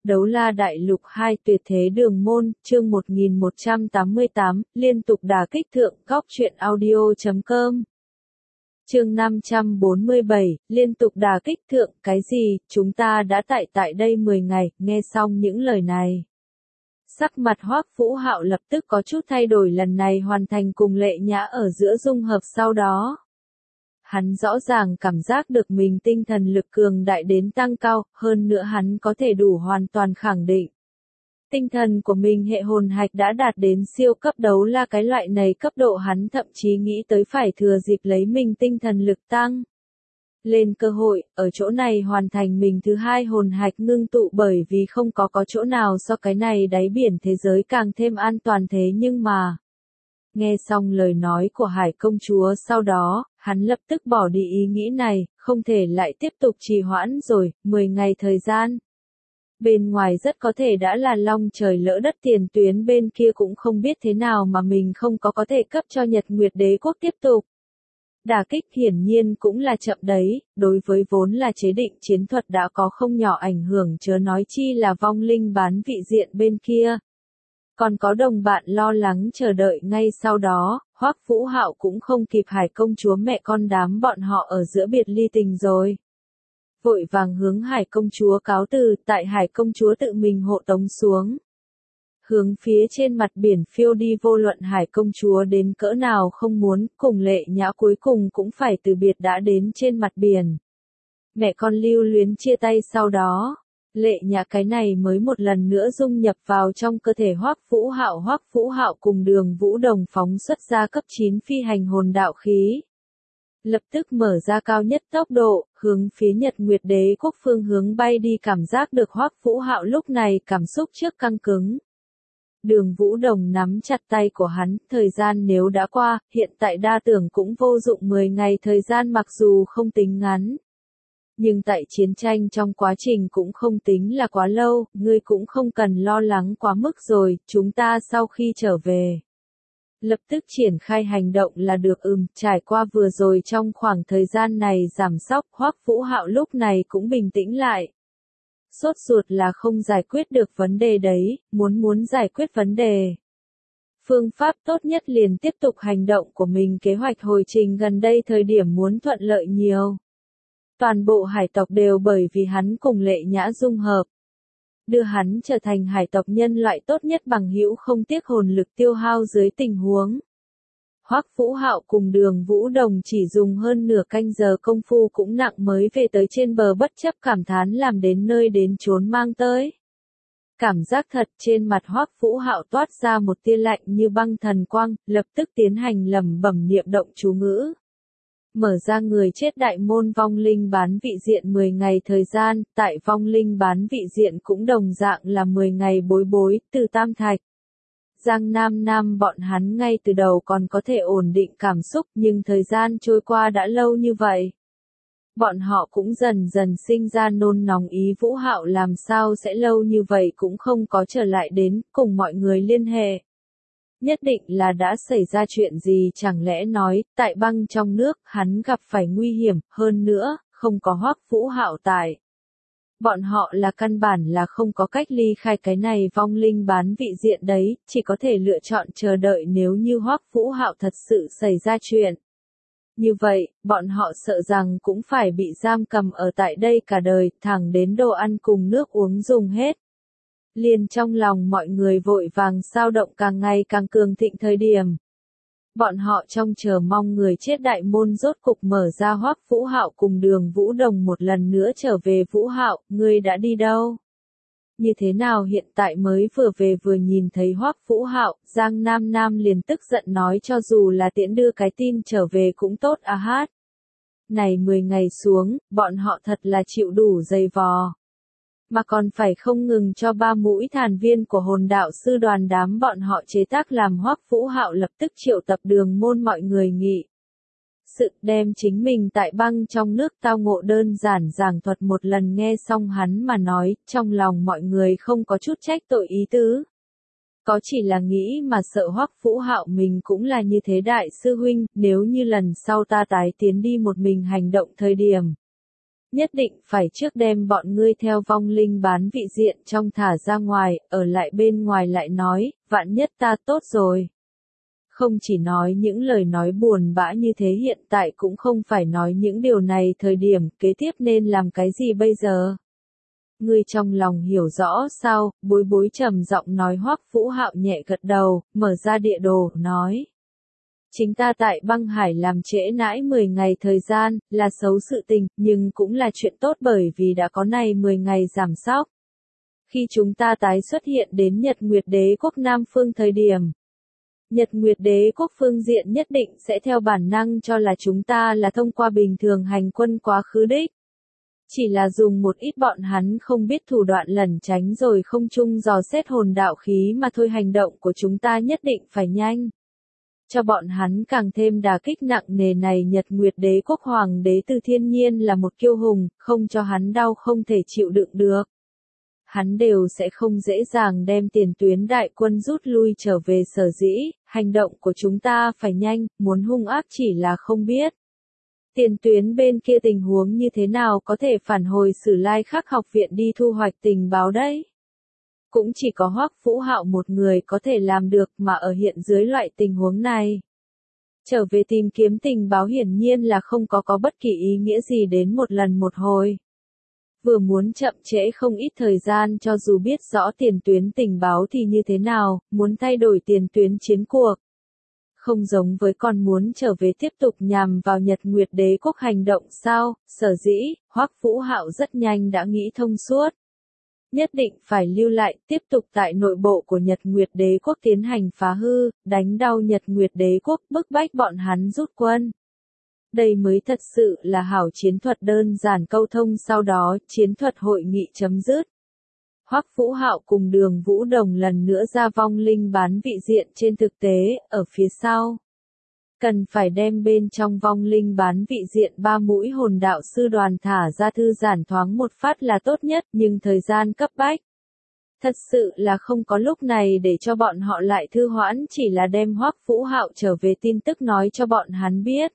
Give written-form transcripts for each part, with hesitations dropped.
Đấu La Đại Lục 2 Tuyệt Thế Đường Môn, chương 1188, liên tục đả kích thượng, góc truyện audio.com. Chương 547, liên tục đả kích thượng, cái gì, chúng ta đã tại đây 10 ngày, nghe xong những lời này. Sắc mặt Hoắc Vũ Hạo lập tức có chút thay đổi, lần này hoàn thành cùng Lệ Nhã ở giữa dung hợp sau đó. Hắn rõ ràng cảm giác được mình tinh thần lực cường đại đến tăng cao, hơn nữa hắn có thể đủ hoàn toàn khẳng định. Tinh thần của mình hệ hồn hạch đã đạt đến siêu cấp đấu la, cái loại này cấp độ hắn thậm chí nghĩ tới phải thừa dịp lấy mình tinh thần lực tăng lên cơ hội, ở chỗ này hoàn thành mình thứ hai hồn hạch ngưng tụ, bởi vì không có chỗ nào so cái này đáy biển thế giới càng thêm an toàn. Thế nhưng mà, nghe xong lời nói của Hải công chúa sau đó, hắn lập tức bỏ đi ý nghĩ này, không thể lại tiếp tục trì hoãn rồi, 10 ngày thời gian. Bên ngoài rất có thể đã là long trời lỡ đất, tiền tuyến bên kia cũng không biết thế nào mà mình không có thể cấp cho Nhật Nguyệt Đế quốc tiếp tục. Đả kích hiển nhiên cũng là chậm đấy, đối với vốn là chế định chiến thuật đã có không nhỏ ảnh hưởng, chớ nói chi là vong linh bán vị diện bên kia. Còn có đồng bạn lo lắng chờ đợi ngay sau đó, Hoắc Vũ Hạo cũng không kịp Hải công chúa mẹ con đám bọn họ ở giữa biệt ly tình rồi. Vội vàng hướng Hải công chúa cáo từ, tại Hải công chúa tự mình hộ tống xuống. Hướng phía trên mặt biển phiêu đi, vô luận Hải công chúa đến cỡ nào không muốn, cùng Lệ Nhã cuối cùng cũng phải từ biệt đã đến trên mặt biển. Mẹ con lưu luyến chia tay sau đó. Lệ Nhã cái này mới một lần nữa dung nhập vào trong cơ thể Hoắc Vũ Hạo cùng Đường Vũ Đồng phóng xuất ra cấp 9 phi hành hồn đạo khí. Lập tức mở ra cao nhất tốc độ, hướng phía Nhật Nguyệt Đế quốc phương hướng bay đi, cảm giác được Hoắc Vũ Hạo lúc này cảm xúc trước căng cứng. Đường Vũ Đồng nắm chặt tay của hắn, thời gian nếu đã qua, hiện tại đa tưởng cũng vô dụng, 10 ngày thời gian mặc dù không tính ngắn. Nhưng tại chiến tranh trong quá trình cũng không tính là quá lâu, ngươi cũng không cần lo lắng quá mức rồi, chúng ta sau khi trở về. Lập tức triển khai hành động là được. Trải qua vừa rồi trong khoảng thời gian này giảm sóc, Hoắc Vũ Hạo lúc này cũng bình tĩnh lại. Sốt ruột là không giải quyết được vấn đề đấy, muốn giải quyết vấn đề. Phương pháp tốt nhất liền tiếp tục hành động của mình, kế hoạch hồi trình gần đây thời điểm muốn thuận lợi nhiều. Toàn bộ hải tộc đều bởi vì hắn cùng Lệ Nhã dung hợp. Đưa hắn trở thành hải tộc nhân loại tốt nhất bằng hữu, không tiếc hồn lực tiêu hao dưới tình huống. Hoắc Vũ Hạo cùng Đường Vũ Đồng chỉ dùng hơn nửa canh giờ công phu cũng nặng mới về tới trên bờ, bất chấp cảm thán làm đến nơi đến chốn mang tới. Cảm giác thật, trên mặt Hoắc Vũ Hạo toát ra một tia lạnh như băng thần quang, lập tức tiến hành lẩm bẩm niệm động chú ngữ. Mở ra người chết đại môn vong linh bán vị diện 10 ngày thời gian, tại vong linh bán vị diện cũng đồng dạng là 10 ngày bối, từ Tam Thạch. Giang Nam bọn hắn ngay từ đầu còn có thể ổn định cảm xúc, nhưng thời gian trôi qua đã lâu như vậy. Bọn họ cũng dần dần sinh ra nôn nóng, ý Vũ Hạo làm sao sẽ lâu như vậy cũng không có trở lại đến, cùng mọi người liên hệ. Nhất định là đã xảy ra chuyện gì, chẳng lẽ nói, tại băng trong nước, hắn gặp phải nguy hiểm, hơn nữa, không có Hoắc Vũ Hạo tại. Bọn họ là căn bản là không có cách ly khai cái này vong linh bán vị diện đấy, chỉ có thể lựa chọn chờ đợi nếu như Hoắc Vũ Hạo thật sự xảy ra chuyện. Như vậy, bọn họ sợ rằng cũng phải bị giam cầm ở tại đây cả đời, thẳng đến đồ ăn cùng nước uống dùng hết. Liền trong lòng mọi người vội vàng sao động càng ngày càng cường thịnh thời điểm. Bọn họ trông chờ mong người chết đại môn rốt cục mở ra, Hoắc Vũ Hạo cùng Đường Vũ Đồng một lần nữa trở về. Vũ Hạo, ngươi đã đi đâu? Như thế nào hiện tại mới vừa về? Vừa nhìn thấy Hoắc Vũ Hạo, Giang Nam liền tức giận nói, cho dù là tiễn đưa cái tin trở về cũng tốt à hát. Này 10 ngày xuống, bọn họ thật là chịu đủ dày vò. Mà còn phải không ngừng cho 3 mũi thàn viên của hồn đạo sư đoàn đám bọn họ chế tác làm. Hoắc Vũ Hạo lập tức triệu tập đường môn mọi người nghị sự, đem chính mình tại băng trong nước tao ngộ đơn giản giảng thuật một lần. Nghe xong hắn mà nói, trong lòng mọi người không có chút trách tội ý tứ. Có chỉ là nghĩ mà sợ Hoắc Vũ Hạo mình cũng là như thế. Đại sư huynh, nếu như lần sau ta tái tiến đi một mình hành động thời điểm. Nhất định phải trước đem bọn ngươi theo vong linh bán vị diện trong thả ra ngoài, ở lại bên ngoài lại nói, vạn nhất ta tốt rồi. Không chỉ nói những lời nói buồn bã như thế, hiện tại cũng không phải nói những điều này, thời điểm kế tiếp nên làm cái gì bây giờ? Ngươi trong lòng hiểu rõ sao? Bối bối trầm giọng nói. Hoắc Vũ Hạo nhẹ gật đầu, mở ra địa đồ, nói. Chính ta tại băng hải làm trễ nãi 10 ngày thời gian, là xấu sự tình, nhưng cũng là chuyện tốt bởi vì đã có này 10 ngày giảm sóc. Khi chúng ta tái xuất hiện đến Nhật Nguyệt Đế quốc Nam Phương thời điểm, Nhật Nguyệt Đế quốc phương diện nhất định sẽ theo bản năng cho là chúng ta là thông qua bình thường hành quân quá khứ đích. Chỉ là dùng một ít bọn hắn không biết thủ đoạn lẩn tránh rồi không chung dò xét hồn đạo khí mà thôi, hành động của chúng ta nhất định phải nhanh. Cho bọn hắn càng thêm đả kích nặng nề này. Nhật Nguyệt Đế quốc Hoàng đế Từ Thiên Nhiên là một kiêu hùng, không cho hắn đau không thể chịu đựng được. Hắn đều sẽ không dễ dàng đem tiền tuyến đại quân rút lui trở về, sở dĩ, hành động của chúng ta phải nhanh, muốn hung ác chỉ là không biết. Tiền tuyến bên kia tình huống như thế nào, có thể phản hồi Sử Lai Khắc học viện đi thu hoạch tình báo đấy. Cũng chỉ có Hoắc Vũ Hạo một người có thể làm được, mà ở hiện dưới loại tình huống này. Trở về tìm kiếm tình báo hiển nhiên là không có bất kỳ ý nghĩa gì đến một lần một hồi. Vừa muốn chậm trễ không ít thời gian, cho dù biết rõ tiền tuyến tình báo thì như thế nào, muốn thay đổi tiền tuyến chiến cuộc. Không giống với con muốn trở về tiếp tục nhằm vào Nhật Nguyệt Đế quốc hành động sao, sở dĩ, Hoắc Vũ Hạo rất nhanh đã nghĩ thông suốt. Nhất định phải lưu lại, tiếp tục tại nội bộ của Nhật Nguyệt Đế quốc tiến hành phá hư, đánh đau Nhật Nguyệt Đế quốc, bức bách bọn hắn rút quân. Đây mới thật sự là hảo chiến thuật, đơn giản câu thông, sau đó, chiến thuật hội nghị chấm dứt. Hoắc Vũ Hạo cùng Đường Vũ Đồng lần nữa ra vong linh bán vị diện, trên thực tế, ở phía sau. Cần phải đem bên trong vong linh bán vị diện 3 mũi hồn đạo sư đoàn thả ra thư giãn thoáng một phát là tốt nhất, nhưng thời gian cấp bách. Thật sự là không có lúc này để cho bọn họ lại thư hoãn, chỉ là đem Hoắc Vũ Hạo trở về tin tức nói cho bọn hắn biết.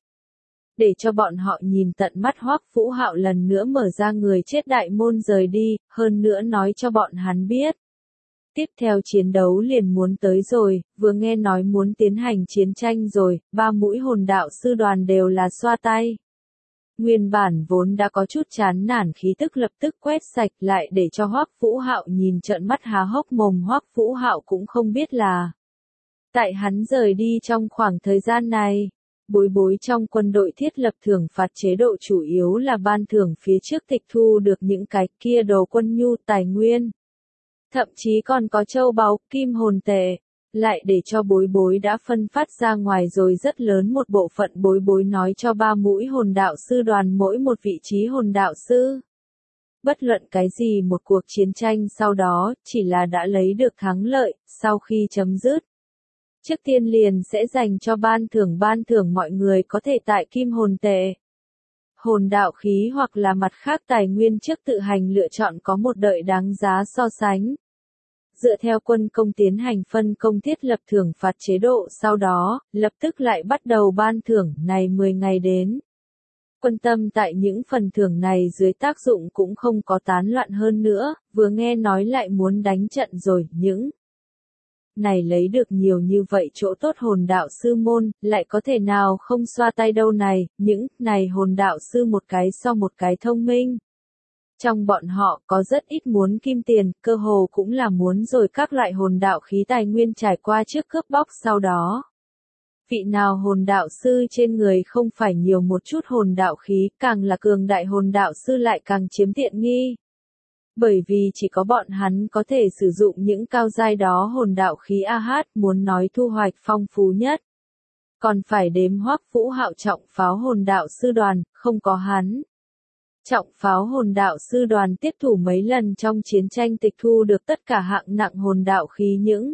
Để cho bọn họ nhìn tận mắt Hoắc Vũ Hạo lần nữa mở ra người chết đại môn rời đi, hơn nữa nói cho bọn hắn biết. Tiếp theo chiến đấu liền muốn tới rồi, vừa nghe nói muốn tiến hành chiến tranh rồi, 3 mũi hồn đạo sư đoàn đều là xoa tay. Nguyên bản vốn đã có chút chán nản khí tức lập tức quét sạch lại, để cho Hoắc Vũ Hạo nhìn trợn mắt há hốc mồm. Hoắc Vũ Hạo cũng không biết là tại hắn rời đi trong khoảng thời gian này, bối trong quân đội thiết lập thưởng phạt chế độ, chủ yếu là ban thưởng phía trước tịch thu được những cái kia đồ quân nhu tài nguyên. Thậm chí còn có châu báu, kim hồn tệ, lại để cho bối đã phân phát ra ngoài rồi, rất lớn một bộ phận. Bối nói cho 3 mũi hồn đạo sư đoàn mỗi một vị trí hồn đạo sư. Bất luận cái gì một cuộc chiến tranh sau đó, chỉ là đã lấy được thắng lợi, sau khi chấm dứt. Trước tiên liền sẽ dành cho ban thưởng mọi người có thể tại kim hồn tệ, hồn đạo khí hoặc là mặt khác tài nguyên trước tự hành lựa chọn, có một đợi đáng giá so sánh. Dựa theo quân công tiến hành phân công thiết lập thưởng phạt chế độ, sau đó, lập tức lại bắt đầu ban thưởng này 10 ngày đến. Quân tâm tại những phần thưởng này dưới tác dụng cũng không có tán loạn hơn nữa, vừa nghe nói lại muốn đánh trận rồi, những này lấy được nhiều như vậy chỗ tốt hồn đạo sư môn, lại có thể nào không xoa tay đâu này, những này hồn đạo sư một cái so một cái thông minh. Trong bọn họ có rất ít muốn kim tiền, cơ hồ cũng là muốn rồi các loại hồn đạo khí tài nguyên trải qua trước cướp bóc sau đó. Vị nào hồn đạo sư trên người không phải nhiều một chút hồn đạo khí, càng là cường đại hồn đạo sư lại càng chiếm tiện nghi. Bởi vì chỉ có bọn hắn có thể sử dụng những cao giai đó hồn đạo khí AH, muốn nói thu hoạch phong phú nhất. Còn phải đếm Hoắc Vũ Hạo trọng pháo hồn đạo sư đoàn, không có hắn. Trọng pháo hồn đạo sư đoàn tiếp thủ mấy lần trong chiến tranh tịch thu được tất cả hạng nặng hồn đạo khí, những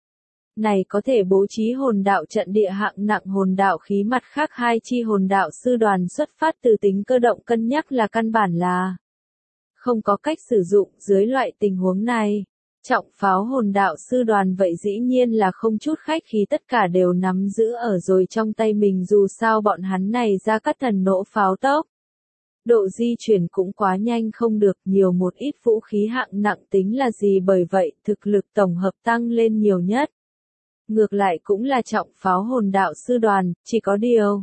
này có thể bố trí hồn đạo trận địa hạng nặng hồn đạo khí. Mặt khác 2 chi hồn đạo sư đoàn xuất phát từ tính cơ động cân nhắc là căn bản là không có cách sử dụng. Dưới loại tình huống này, trọng pháo hồn đạo sư đoàn vậy dĩ nhiên là không chút khách khí, tất cả đều nắm giữ ở rồi trong tay mình, dù sao bọn hắn này ra các thần nổ pháo tốc. Độ di chuyển cũng quá nhanh không được, nhiều một ít vũ khí hạng nặng tính là gì, bởi vậy thực lực tổng hợp tăng lên nhiều nhất. Ngược lại cũng là trọng pháo hồn đạo sư đoàn, chỉ có điều.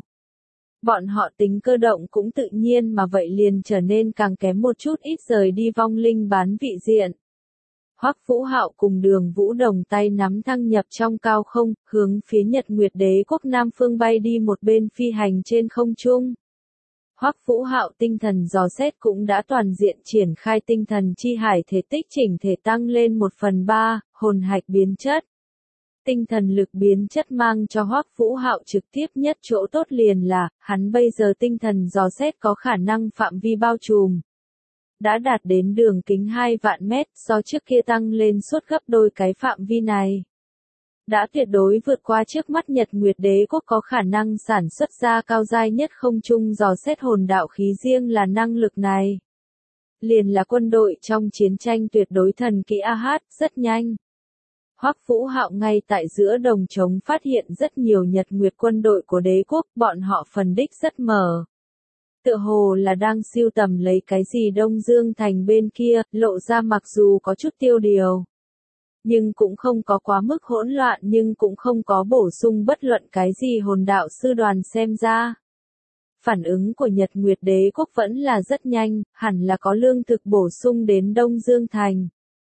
Bọn họ tính cơ động cũng tự nhiên mà vậy liền trở nên càng kém một chút, ít rời đi vong linh bán vị diện. Hoắc Vũ Hạo cùng Đường Vũ Đồng tay nắm thăng nhập trong cao không, hướng phía Nhật Nguyệt Đế quốc Nam Phương bay đi, một bên phi hành trên không trung. Hoắc Vũ Hạo tinh thần dò xét cũng đã toàn diện triển khai, tinh thần chi hải thể tích chỉnh thể tăng lên 1/3, hồn hạch biến chất. Tinh thần lực biến chất mang cho Hoắc Vũ Hạo trực tiếp nhất chỗ tốt liền là, hắn bây giờ tinh thần dò xét có khả năng phạm vi bao trùm. Đã đạt đến đường kính 2 vạn mét, so trước kia tăng lên suốt gấp đôi cái phạm vi này. Đã tuyệt đối vượt qua trước mắt Nhật Nguyệt Đế quốc có khả năng sản xuất ra cao giai nhất không trung dò xét hồn đạo khí, riêng là năng lực này. Liền là quân đội trong chiến tranh tuyệt đối thần kỹ AH, rất nhanh. Hoắc Vũ Hạo ngay tại giữa đồng trống phát hiện rất nhiều Nhật Nguyệt quân đội của đế quốc, bọn họ phần đích rất mờ. Tựa hồ là đang sưu tầm lấy cái gì Đông Dương thành bên kia, lộ ra mặc dù có chút tiêu điều. Nhưng cũng không có quá mức hỗn loạn, nhưng cũng không có bổ sung bất luận cái gì hồn đạo sư đoàn, xem ra. Phản ứng của Nhật Nguyệt Đế quốc vẫn là rất nhanh, hẳn là có lương thực bổ sung đến Đông Dương thành.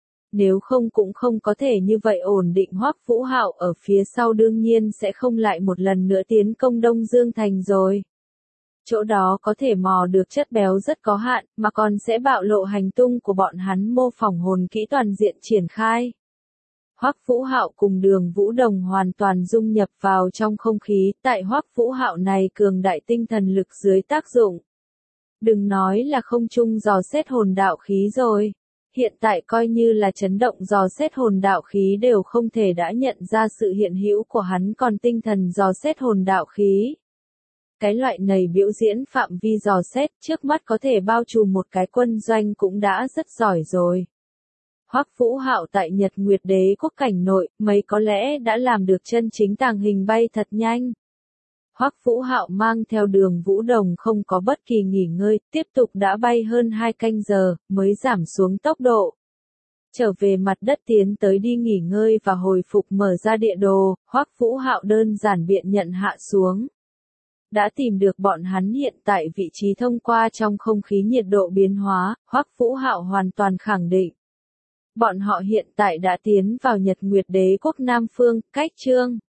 Nếu không cũng không có thể như vậy ổn định. Hoắc Vũ Hạo ở phía sau đương nhiên sẽ không lại một lần nữa tiến công Đông Dương thành rồi. Chỗ đó có thể mò được chất béo rất có hạn, mà còn sẽ bạo lộ hành tung của bọn hắn, mô phỏng hồn kỹ toàn diện triển khai. Hoắc Vũ Hạo cùng Đường Vũ Đồng hoàn toàn dung nhập vào trong không khí, tại Hoắc Vũ Hạo này cường đại tinh thần lực dưới tác dụng. Đừng nói là không trung dò xét hồn đạo khí rồi. Hiện tại coi như là chấn động dò xét hồn đạo khí đều không thể đã nhận ra sự hiện hữu của hắn, còn tinh thần dò xét hồn đạo khí. Cái loại này biểu diễn phạm vi dò xét trước mắt có thể bao trùm một cái quân doanh cũng đã rất giỏi rồi. Hoắc Vũ Hạo tại Nhật Nguyệt Đế quốc cảnh nội, mấy có lẽ đã làm được chân chính tàng hình bay thật nhanh. Hoắc Vũ Hạo mang theo Đường Vũ Đồng không có bất kỳ nghỉ ngơi, tiếp tục đã bay hơn 2 canh giờ, mới giảm xuống tốc độ. Trở về mặt đất tiến tới đi nghỉ ngơi và hồi phục, mở ra địa đồ, Hoắc Vũ Hạo đơn giản biện nhận hạ xuống. Đã tìm được bọn hắn hiện tại vị trí thông qua trong không khí nhiệt độ biến hóa, Hoắc Vũ Hạo hoàn toàn khẳng định. Bọn họ hiện tại đã tiến vào Nhật Nguyệt Đế quốc Nam Phương, cách Chương